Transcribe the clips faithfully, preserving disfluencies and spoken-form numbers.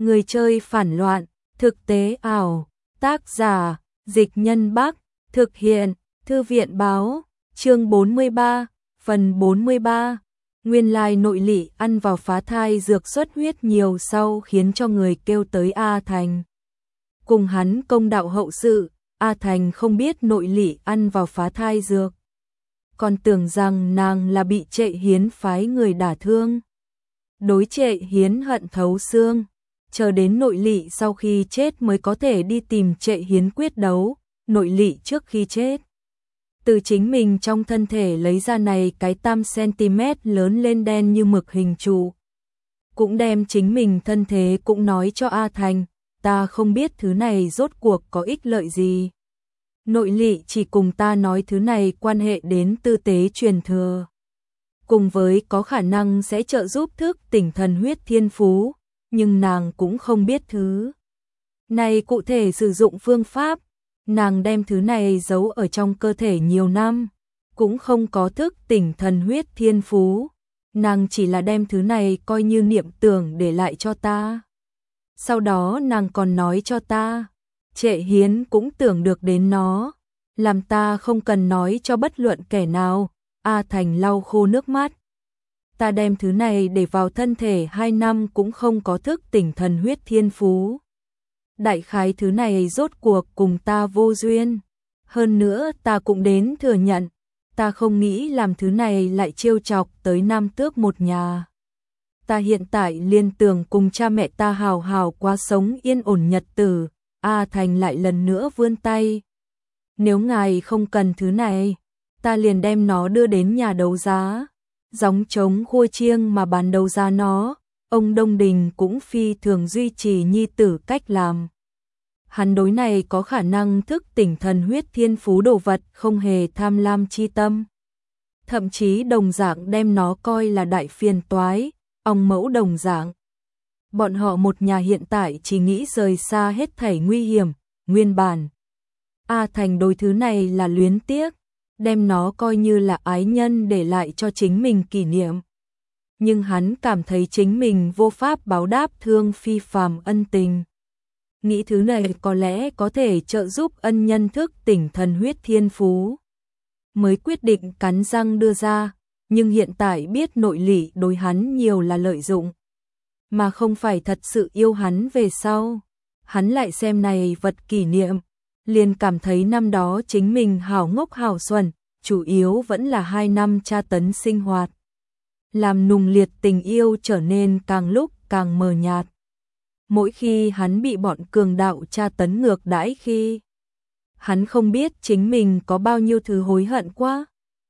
Người chơi phản loạn, thực tế ảo, tác giả, Dịch Nhân Bắc, thực hiện, Thư viện Báo, chương bốn mươi ba, phần bốn mươi ba. Nguyên lai nội lị ăn vào phá thai dược xuất huyết nhiều sau khiến cho người kêu tới A Thành. Cùng hắn công đạo hậu sự, A Thành không biết nội lị ăn vào phá thai dược. Còn tưởng rằng nàng là bị Trệ Hiến phái người đả thương. Đối Trệ Hiến hận thấu xương, chờ đến nội lị sau khi chết mới có thể đi tìm Trệ Hiến quyết đấu. Nội lị trước khi chết, từ chính mình trong thân thể lấy ra này cái tam xăng-ti-mét lớn lên đen như mực hình trụ. Cũng đem chính mình thân thế cũng nói cho A Thành, ta không biết thứ này rốt cuộc có ích lợi gì. Nội lị chỉ cùng ta nói thứ này quan hệ đến tư tế truyền thừa. Cùng với có khả năng sẽ trợ giúp thức tỉnh thần huyết thiên phú, nhưng nàng cũng không biết thứ này cụ thể sử dụng phương pháp. Nàng đem thứ này giấu ở trong cơ thể nhiều năm, cũng không có thức tỉnh thần huyết thiên phú. Nàng chỉ là đem thứ này coi như niệm tưởng để lại cho ta. Sau đó nàng còn nói cho ta, Trệ Hiến cũng tưởng được đến nó, làm ta không cần nói cho bất luận kẻ nào. A Thành lau khô nước mắt. Ta đem thứ này để vào thân thể hai năm cũng không có thức tỉnh thần huyết thiên phú. Đại khái thứ này rốt cuộc cùng ta vô duyên. Hơn nữa ta cũng đến thừa nhận, ta không nghĩ làm thứ này lại trêu chọc tới Nam Tước một nhà. Ta hiện tại liên tưởng cùng cha mẹ ta hào hào qua sống yên ổn nhật tử. A Thành lại lần nữa vươn tay. Nếu ngài không cần thứ này, ta liền đem nó đưa đến nhà đấu giá. Gióng trống khua chiêng mà bán đấu giá nó. Ông Đông Đình cũng phi thường duy trì nhi tử cách làm. Hắn đối này có khả năng thức tỉnh thần huyết thiên phú đồ vật không hề tham lam chi tâm. Thậm chí đồng dạng đem nó coi là đại phiền toái, ong mẫu đồng dạng. Bọn họ một nhà hiện tại chỉ nghĩ rời xa hết thảy nguy hiểm, nguyên bản. A Thành đối thứ này là luyến tiếc, đem nó coi như là ái nhân để lại cho chính mình kỷ niệm. Nhưng hắn cảm thấy chính mình vô pháp báo đáp Thương Phi Phàm ân tình. Nghĩ thứ này có lẽ có thể trợ giúp ân nhân thức tỉnh thần huyết thiên phú. Mới quyết định cắn răng đưa ra, nhưng hiện tại biết nội lị đối hắn nhiều là lợi dụng, mà không phải thật sự yêu hắn về sau. Hắn lại xem này vật kỷ niệm, liền cảm thấy năm đó chính mình hảo ngốc hảo xuẩn, chủ yếu vẫn là hai năm tra tấn sinh hoạt. Làm nùng liệt tình yêu trở nên càng lúc càng mờ nhạt. Mỗi khi hắn bị bọn cường đạo tra tấn ngược đãi khi, hắn không biết chính mình có bao nhiêu thứ hối hận quá.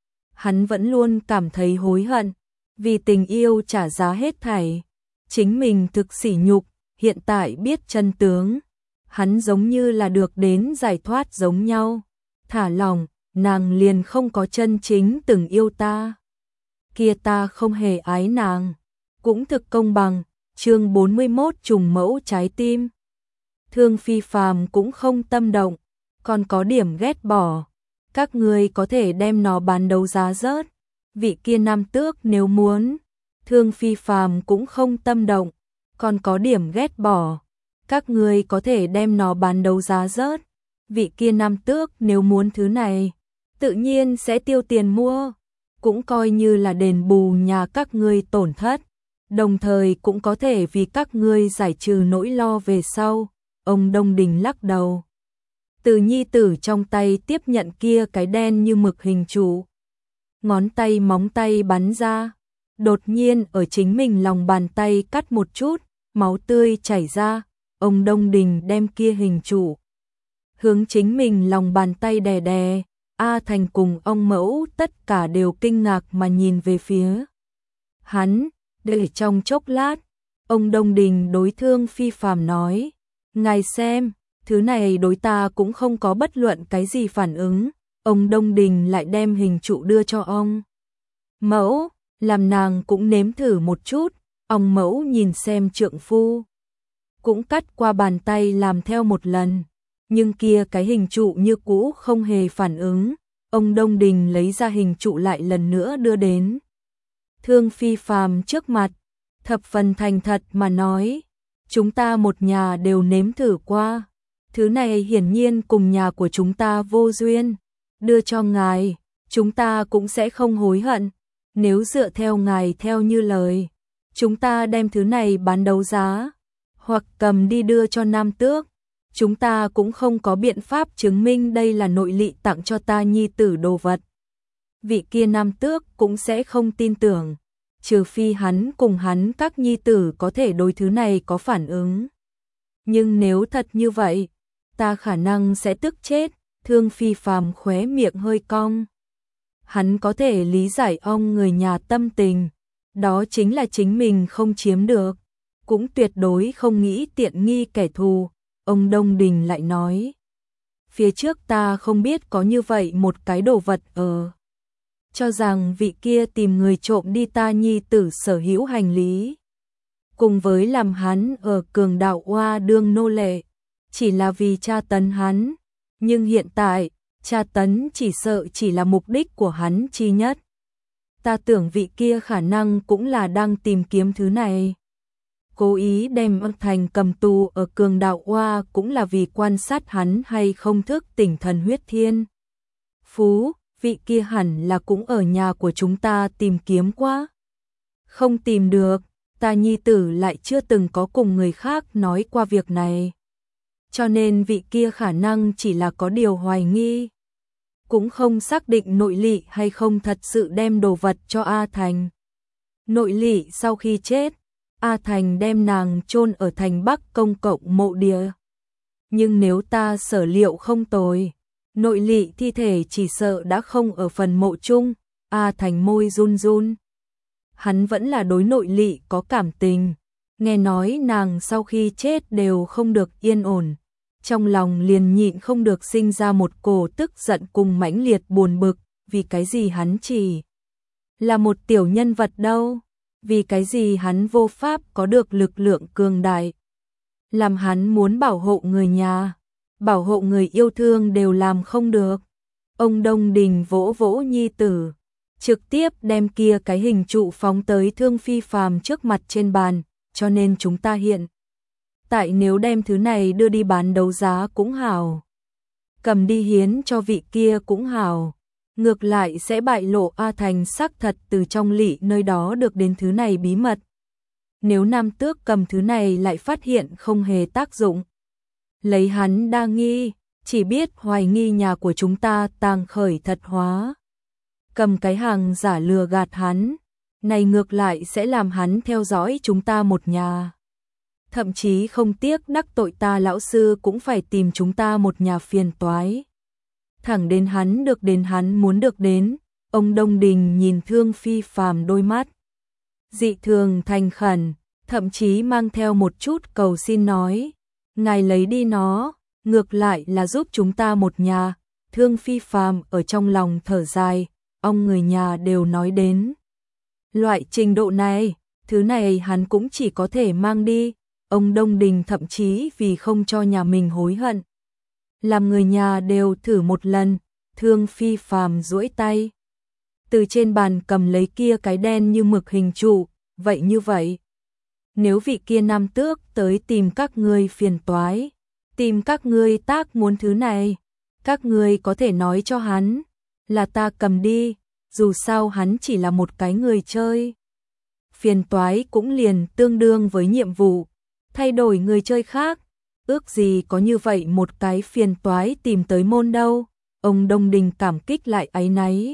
Hắn vẫn luôn cảm thấy hối hận, vì tình yêu trả giá hết thảy. Chính mình thực sỉ nhục, hiện tại biết chân tướng. Hắn giống như là được đến giải thoát giống nhau. Thả lỏng, nàng liền không có chân chính từng yêu ta. Kia ta không hề ái nàng, cũng thực công bằng. Chương bốn mươi mốt trùng mẫu trái tim. Thương Phi Phàm cũng không tâm động, còn có điểm ghét bỏ. Các ngươi có thể đem nó bán đấu giá rớt. Vị kia Nam Tước nếu muốn. Thương Phi Phàm cũng không tâm động, còn có điểm ghét bỏ. Các ngươi có thể đem nó bán đấu giá rớt. Vị kia Nam Tước nếu muốn thứ này, tự nhiên sẽ tiêu tiền mua, cũng coi như là đền bù nhà các ngươi tổn thất. Đồng thời cũng có thể vì các ngươi giải trừ nỗi lo về sau. Ông Đông Đình lắc đầu. Từ nhi tử trong tay tiếp nhận kia cái đen như mực hình trụ. Ngón tay móng tay bắn ra. Đột nhiên ở chính mình lòng bàn tay cắt một chút, máu tươi chảy ra. Ông Đông Đình đem kia hình trụ hướng chính mình lòng bàn tay đè đè. A Thành cùng ông mẫu tất cả đều kinh ngạc mà nhìn về phía hắn. Để trong chốc lát, ông Đông Đình đối Thương Phi Phàm nói, ngài xem, thứ này đối ta cũng không có bất luận cái gì phản ứng. Ông Đông Đình lại đem hình trụ đưa cho ông mẫu, làm nàng cũng nếm thử một chút. Ông mẫu nhìn xem trượng phu, cũng cắt qua bàn tay làm theo một lần, nhưng kia cái hình trụ như cũ không hề phản ứng. Ông Đông Đình lấy ra hình trụ lại lần nữa đưa đến Thương Phi Phàm trước mặt, thập phần thành thật mà nói, chúng ta một nhà đều nếm thử qua. Thứ này hiển nhiên cùng nhà của chúng ta vô duyên. Đưa cho ngài, chúng ta cũng sẽ không hối hận. Nếu dựa theo ngài theo như lời, chúng ta đem thứ này bán đấu giá, hoặc cầm đi đưa cho Nam Tước. Chúng ta cũng không có biện pháp chứng minh đây là nội lỵ tặng cho ta nhi tử đồ vật. Vị kia Nam Tước cũng sẽ không tin tưởng, trừ phi hắn cùng hắn các nhi tử có thể đối thứ này có phản ứng. Nhưng nếu thật như vậy, ta khả năng sẽ tức chết. Thương Phi Phàm khóe miệng hơi cong. Hắn có thể lý giải ông người nhà tâm tình, đó chính là chính mình không chiếm được, cũng tuyệt đối không nghĩ tiện nghi kẻ thù. Ông Đông Đình lại nói, phía trước ta không biết có như vậy một cái đồ vật ở. Cho rằng vị kia tìm người trộm đi ta nhi tử sở hữu hành lý, cùng với làm hắn ở cường đạo oa đương nô lệ, chỉ là vì tra tấn hắn. Nhưng hiện tại, tra tấn chỉ sợ chỉ là mục đích của hắn chi nhất. Ta tưởng vị kia khả năng cũng là đang tìm kiếm thứ này. Cố ý đem ân thành cầm tù ở cường đạo oa cũng là vì quan sát hắn hay không thức tỉnh thần huyết thiên. Phú, vị kia hẳn là cũng ở nhà của chúng ta tìm kiếm quá. Không tìm được, ta nhi tử lại chưa từng có cùng người khác nói qua việc này. Cho nên vị kia khả năng chỉ là có điều hoài nghi, cũng không xác định nội lỵ hay không thật sự đem đồ vật cho A Thành. Nội lỵ sau khi chết, A Thành đem nàng chôn ở thành Bắc công cộng mộ địa. Nhưng nếu ta sở liệu không tồi, nội lỵ thi thể chỉ sợ đã không ở phần mộ chung. A Thành môi run run. Hắn vẫn là đối nội lỵ có cảm tình, nghe nói nàng sau khi chết đều không được yên ổn. Trong lòng liền nhịn không được sinh ra một cổ tức giận cùng mãnh liệt buồn bực, vì cái gì hắn chỉ là một tiểu nhân vật đâu, vì cái gì hắn vô pháp có được lực lượng cường đại. Làm hắn muốn bảo hộ người nhà, bảo hộ người yêu thương đều làm không được. Ông Đông Đình vỗ vỗ nhi tử, trực tiếp đem kia cái hình trụ phóng tới Thương Phi Phàm trước mặt trên bàn, cho nên chúng ta hiện tại nếu đem thứ này đưa đi bán đấu giá cũng hảo, cầm đi hiến cho vị kia cũng hảo, ngược lại sẽ bại lộ A Thành xác thật từ trong lỵ nơi đó được đến thứ này bí mật. Nếu Nam Tước cầm thứ này lại phát hiện không hề tác dụng, lấy hắn đa nghi, chỉ biết hoài nghi nhà của chúng ta tàng khởi thật hóa, cầm cái hàng giả lừa gạt hắn, này ngược lại sẽ làm hắn theo dõi chúng ta một nhà. Thậm chí không tiếc đắc tội ta lão sư cũng phải tìm chúng ta một nhà phiền toái. Thẳng đến hắn được đến hắn muốn được đến. Ông Đông Đình nhìn Thương Phi Phàm đôi mắt dị thường thành khẩn, thậm chí mang theo một chút cầu xin nói, ngài lấy đi nó, ngược lại là giúp chúng ta một nhà. Thương Phi Phàm ở trong lòng thở dài, ông người nhà đều nói đến loại trình độ này, thứ này hắn cũng chỉ có thể mang đi. Ông Đông Đình thậm chí vì không cho nhà mình hối hận, làm người nhà đều thử một lần. Thương Phi Phàm duỗi tay, từ trên bàn cầm lấy kia cái đen như mực hình trụ, vậy như vậy, nếu vị kia Nam Tước tới tìm các ngươi phiền toái, tìm các ngươi tác muốn thứ này, các ngươi có thể nói cho hắn là ta cầm đi, dù sao hắn chỉ là một cái người chơi. Phiền toái cũng liền tương đương với nhiệm vụ, thay đổi người chơi khác, ước gì có như vậy một cái phiền toái tìm tới môn đâu. Ông Đông Đình cảm kích lại áy náy,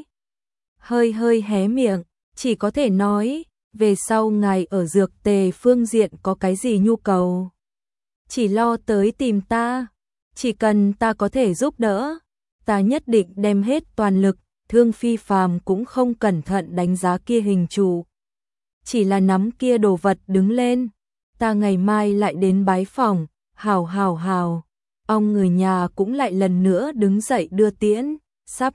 hơi hơi hé miệng, chỉ có thể nói, về sau ngài ở dược tề phương diện có cái gì nhu cầu, chỉ lo tới tìm ta, chỉ cần ta có thể giúp đỡ, ta nhất định đem hết toàn lực. Thương Phi Phàm cũng không cẩn thận đánh giá kia hình trụ, chỉ là nắm kia đồ vật đứng lên, ta ngày mai lại đến bái phòng. Hào hào hào. Ông người nhà cũng lại lần nữa đứng dậy đưa tiễn, sắp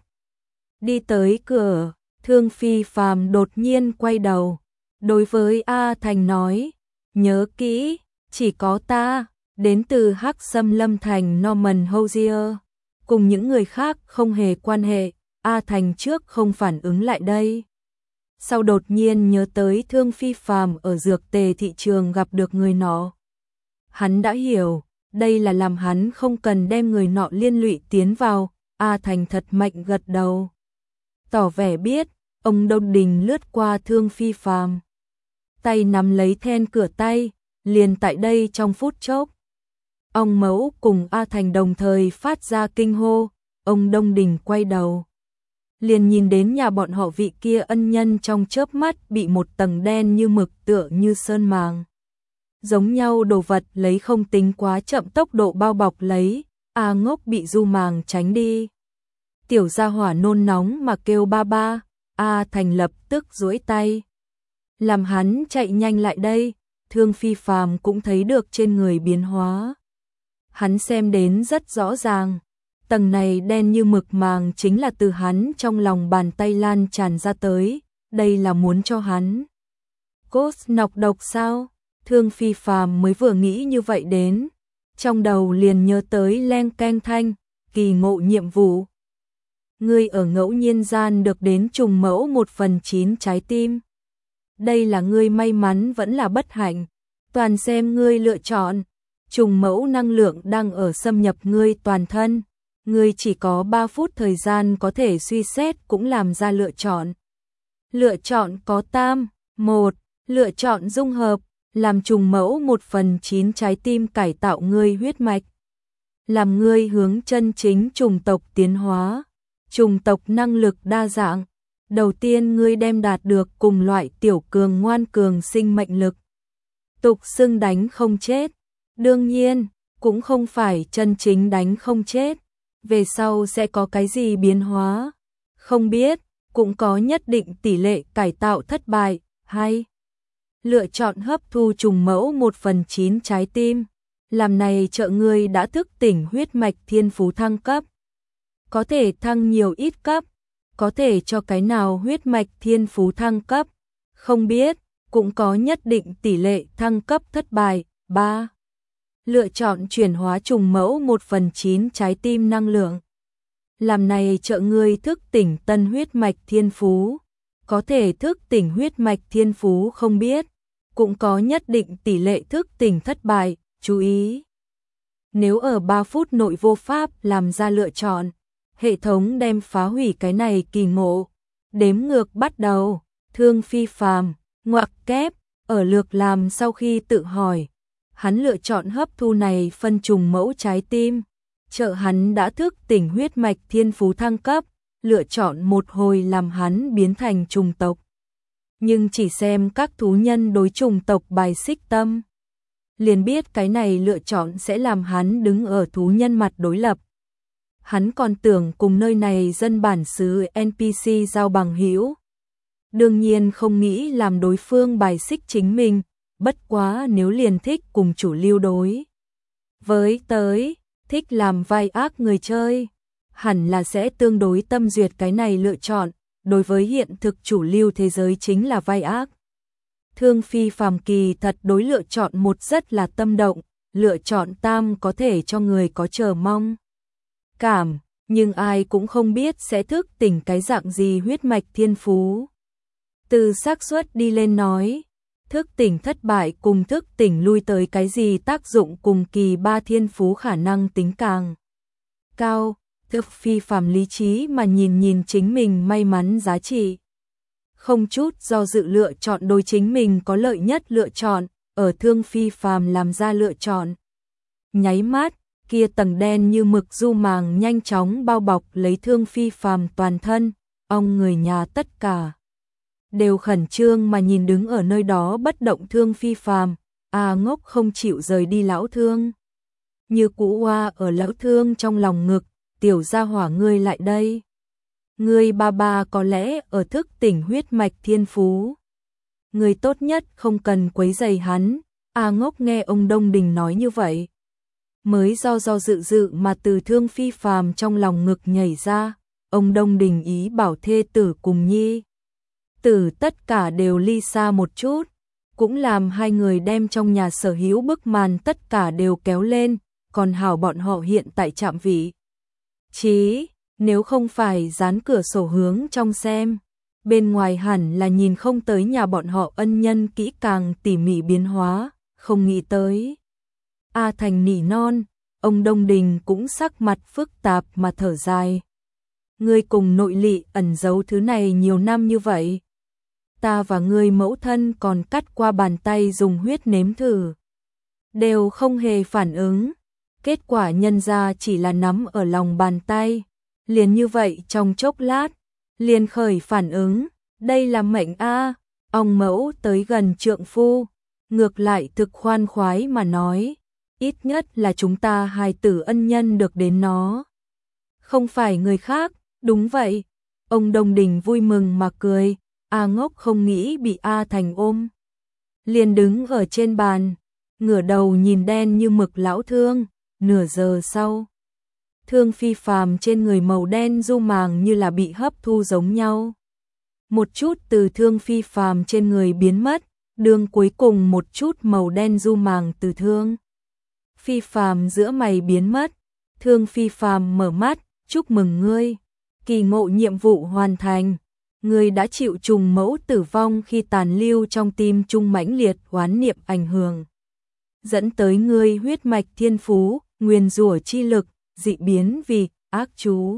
đi tới cửa. Thương Phi Phàm đột nhiên quay đầu, đối với A Thành nói, nhớ kỹ, chỉ có ta, đến từ Hắc Xâm Lâm Thành Norman Hosier, cùng những người khác không hề quan hệ. A Thành trước không phản ứng lại đây, sau đột nhiên nhớ tới Thương Phi Phàm ở dược tề thị trường gặp được người nọ. Hắn đã hiểu, đây là làm hắn không cần đem người nọ liên lụy tiến vào. A Thành thật mạnh gật đầu, tỏ vẻ biết. Ông Đông Đình lướt qua Thương Phi Phàm, tay nắm lấy then cửa tay, liền tại đây trong phút chốc. Ông Mẫu cùng A Thành đồng thời phát ra kinh hô. Ông Đông Đình quay đầu, liền nhìn đến nhà bọn họ vị kia ân nhân trong chớp mắt bị một tầng đen như mực tựa như sơn màng giống nhau đồ vật lấy không tính quá chậm tốc độ bao bọc lấy. A Ngốc bị du màng tránh đi. Tiểu gia hỏa nôn nóng mà kêu ba ba. A Thành lập tức duỗi tay, làm hắn chạy nhanh lại đây. Thương Phi Phàm cũng thấy được trên người biến hóa. Hắn xem đến rất rõ ràng, tầng này đen như mực màng chính là từ hắn trong lòng bàn tay lan tràn ra tới. Đây là muốn cho hắn cốt nọc độc sao? Thương Phi Phàm mới vừa nghĩ như vậy đến, trong đầu liền nhớ tới leng keng thanh, kỳ ngộ nhiệm vụ. Ngươi ở ngẫu nhiên gian được đến trùng mẫu một phần chín trái tim. Đây là ngươi may mắn vẫn là bất hạnh, toàn xem ngươi lựa chọn. Trùng mẫu năng lượng đang ở xâm nhập ngươi toàn thân, ngươi chỉ có ba phút thời gian có thể suy xét cũng làm ra lựa chọn. Lựa chọn có tam, một, lựa chọn dung hợp, làm trùng mẫu một phần chín trái tim cải tạo ngươi huyết mạch, làm ngươi hướng chân chính trùng tộc tiến hóa. Trùng tộc năng lực đa dạng, đầu tiên ngươi đem đạt được cùng loại tiểu cường ngoan cường sinh mệnh lực, tục xưng đánh không chết. Đương nhiên, cũng không phải chân chính đánh không chết, về sau sẽ có cái gì biến hóa, không biết, cũng có nhất định tỷ lệ cải tạo thất bại. Hay lựa chọn hấp thu trùng mẫu một phần chín trái tim, làm này trợ ngươi đã thức tỉnh huyết mạch thiên phú thăng cấp. Có thể thăng nhiều ít cấp, có thể cho cái nào huyết mạch thiên phú thăng cấp, không biết, cũng có nhất định tỷ lệ thăng cấp thất bại. Ba. Lựa chọn chuyển hóa trùng mẫu một phần chín trái tim năng lượng, làm này trợ ngươi thức tỉnh tân huyết mạch thiên phú. Có thể thức tỉnh huyết mạch thiên phú không biết, cũng có nhất định tỷ lệ thức tỉnh thất bại. Chú ý, nếu ở ba phút nội vô pháp làm ra lựa chọn, hệ thống đem phá hủy cái này kỳ ngộ. Đếm ngược bắt đầu. Thương Phi Phàm ngoặc kép ở lược làm sau khi tự hỏi, hắn lựa chọn hấp thu này phân trùng mẫu trái tim, trợ hắn đã thức tỉnh huyết mạch thiên phú thăng cấp, lựa chọn một hồi làm hắn biến thành trùng tộc. Nhưng chỉ xem các thú nhân đối trùng tộc bài xích tâm, liền biết cái này lựa chọn sẽ làm hắn đứng ở thú nhân mặt đối lập. Hắn còn tưởng cùng nơi này dân bản xứ en pê xê giao bằng hữu, đương nhiên không nghĩ làm đối phương bài xích chính mình. Bất quá nếu liền thích cùng chủ lưu đối với tới, thích làm vai ác người chơi, hẳn là sẽ tương đối tâm duyệt cái này lựa chọn. Đối với hiện thực chủ lưu thế giới chính là vai ác. Thương Phi Phàm kỳ thật đối lựa chọn một rất là tâm động, lựa chọn tam có thể cho người có chờ mong cảm, nhưng ai cũng không biết sẽ thức tỉnh cái dạng gì huyết mạch thiên phú. Từ xác suất đi lên nói, thức tỉnh thất bại cùng thức tỉnh lui tới cái gì tác dụng cùng kỳ ba thiên phú khả năng tính càng cao. Thương Phi Phàm lý trí mà nhìn nhìn chính mình may mắn giá trị, không chút do dự lựa chọn đối chính mình có lợi nhất lựa chọn. Ở Thương Phi Phàm làm ra lựa chọn nháy mắt, kia tầng đen như mực du màng nhanh chóng bao bọc lấy Thương Phi Phàm toàn thân. Ông người nhà tất cả đều khẩn trương mà nhìn đứng ở nơi đó bất động Thương Phi Phàm. A Ngốc không chịu rời đi lão Thương, như cũ oa ở lão Thương trong lòng ngực. Tiểu gia hỏa ngươi lại đây, ngươi ba ba có lẽ ở thức tỉnh huyết mạch thiên phú, ngươi tốt nhất không cần quấy rầy hắn. A Ngốc nghe ông Đông Đình nói như vậy, mới do do dự dự mà từ Thương Phi Phàm trong lòng ngực nhảy ra. Ông Đông Đình ý bảo thê tử cùng nhi tử tất cả đều ly xa một chút, cũng làm hai người đem trong nhà sở hữu bức màn tất cả đều kéo lên, còn hảo bọn họ hiện tại trạm vị chí, nếu không phải dán cửa sổ hướng trong xem, bên ngoài hẳn là nhìn không tới nhà bọn họ ân nhân kỹ càng tỉ mỉ biến hóa. Không nghĩ tới A Thành nỉ non, ông Đông Đình cũng sắc mặt phức tạp mà thở dài. Ngươi cùng nội lị ẩn giấu thứ này nhiều năm như vậy. Ta và ngươi mẫu thân còn cắt qua bàn tay dùng huyết nếm thử. Đều không hề phản ứng. Kết quả nhân ra chỉ là nắm ở lòng bàn tay. Liền như vậy trong chốc lát, liền khởi phản ứng. Đây là mệnh a. Ông mẫu tới gần trượng phu, ngược lại thực khoan khoái mà nói. Ít nhất là chúng ta hài tử ân nhân được đến nó. Không phải người khác, đúng vậy. Ông Đông Đình vui mừng mà cười. A Ngốc không nghĩ bị A Thành ôm. Liền đứng ở trên bàn, ngửa đầu nhìn đen như mực lão Thương. Nửa giờ sau, Thương phi phàm trên người màu đen du màng như là bị hấp thu giống nhau. Một chút từ Thương phi phàm trên người biến mất, đường cuối cùng một chút màu đen du màng từ Thương phi phàm giữa mày biến mất. Thương phi phàm mở mắt, chúc mừng ngươi, kỳ ngộ nhiệm vụ hoàn thành. Ngươi đã chịu trùng mẫu tử vong khi tàn lưu trong tim trung mãnh liệt oán niệm ảnh hưởng, dẫn tới ngươi huyết mạch thiên phú, nguyên rủa chi lực, dị biến vì ác chú.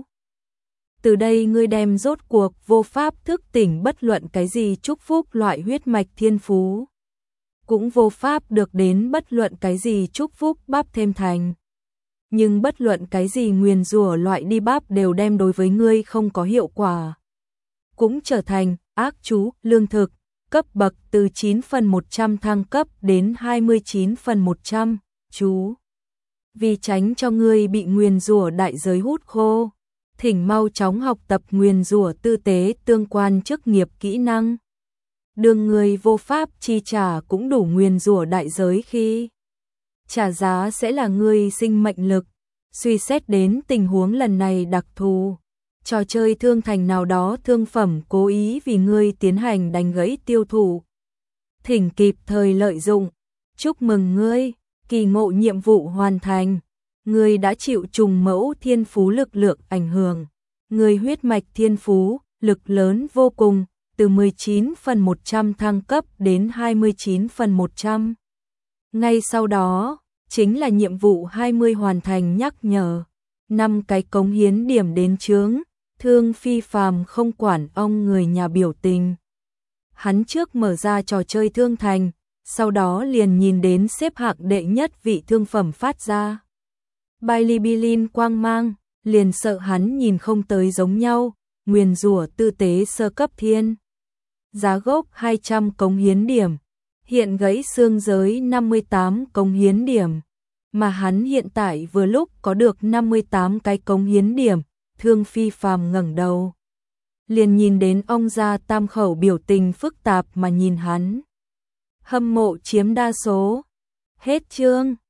Từ đây ngươi đem rốt cuộc vô pháp thức tỉnh bất luận cái gì chúc phúc loại huyết mạch thiên phú. Cũng vô pháp được đến bất luận cái gì chúc phúc bắp thêm thành. Nhưng bất luận cái gì nguyền rủa loại đi bắp đều đem đối với ngươi không có hiệu quả. Cũng trở thành ác chú, lương thực, cấp bậc từ chín phần một trăm thăng cấp đến hai mươi chín phần một trăm, chú. Vì tránh cho ngươi bị nguyền rủa đại giới hút khô, thỉnh mau chóng học tập nguyền rủa tư tế tương quan chức nghiệp kỹ năng. Đường người vô pháp chi trả cũng đủ nguyền rủa đại giới khi trả giá sẽ là ngươi sinh mệnh lực. Suy xét đến tình huống lần này đặc thù, trò chơi thương thành nào đó thương phẩm cố ý vì ngươi tiến hành đánh gãy tiêu thụ. Thỉnh kịp thời lợi dụng. Chúc mừng ngươi, kỳ ngộ nhiệm vụ hoàn thành. Ngươi đã chịu trùng mẫu thiên phú lực lượng ảnh hưởng. Ngươi huyết mạch thiên phú, lực lớn vô cùng, từ mười chín phần một trăm thăng cấp đến hai mươi chín phần một trăm. Ngay sau đó, chính là nhiệm vụ hai mươi hoàn thành nhắc nhở. năm cái cống hiến điểm đến chướng. Thương phi phàm không quản ông người nhà biểu tình. Hắn trước mở ra trò chơi thương thành, sau đó liền nhìn đến xếp hạng đệ nhất vị thương phẩm phát ra Bilibilin quang mang, liền sợ hắn nhìn không tới giống nhau. Nguyền rủa tư tế sơ cấp thiên. Giá gốc hai trăm cống hiến điểm, hiện gãy xương giới năm mươi tám cống hiến điểm, mà hắn hiện tại vừa lúc có được năm mươi tám cái cống hiến điểm. Thương phi phàm ngẩng đầu, liền nhìn đến ông gia tam khẩu biểu tình phức tạp mà nhìn hắn. Hâm mộ chiếm đa số. Hết chương.